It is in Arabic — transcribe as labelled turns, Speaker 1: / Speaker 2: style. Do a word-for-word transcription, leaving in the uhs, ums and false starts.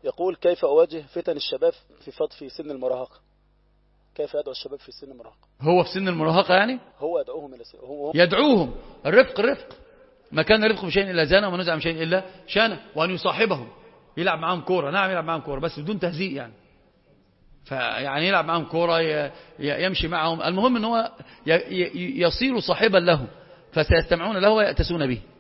Speaker 1: يقول كيف أواجه فتن الشباب في فض في سن المراهقة؟ كيف يدعو الشباب في سن المراهقة؟
Speaker 2: هو في سن المراهقة يعني
Speaker 1: هو يدعوهم إلى سن هو
Speaker 2: يدعوهم الرفق الرفق، ما كان الرفق بشيء إلا زانه وما نزع من شيء إلا شانه، وأن يصاحبهم يلعب معهم كورة، نعم يلعب معهم كورة بس بدون تهزيء يعني، فيعني يلعب معهم كورة يمشي معهم، المهم أن هو يصير صاحبا له فسيستمعون له ويأتسون به.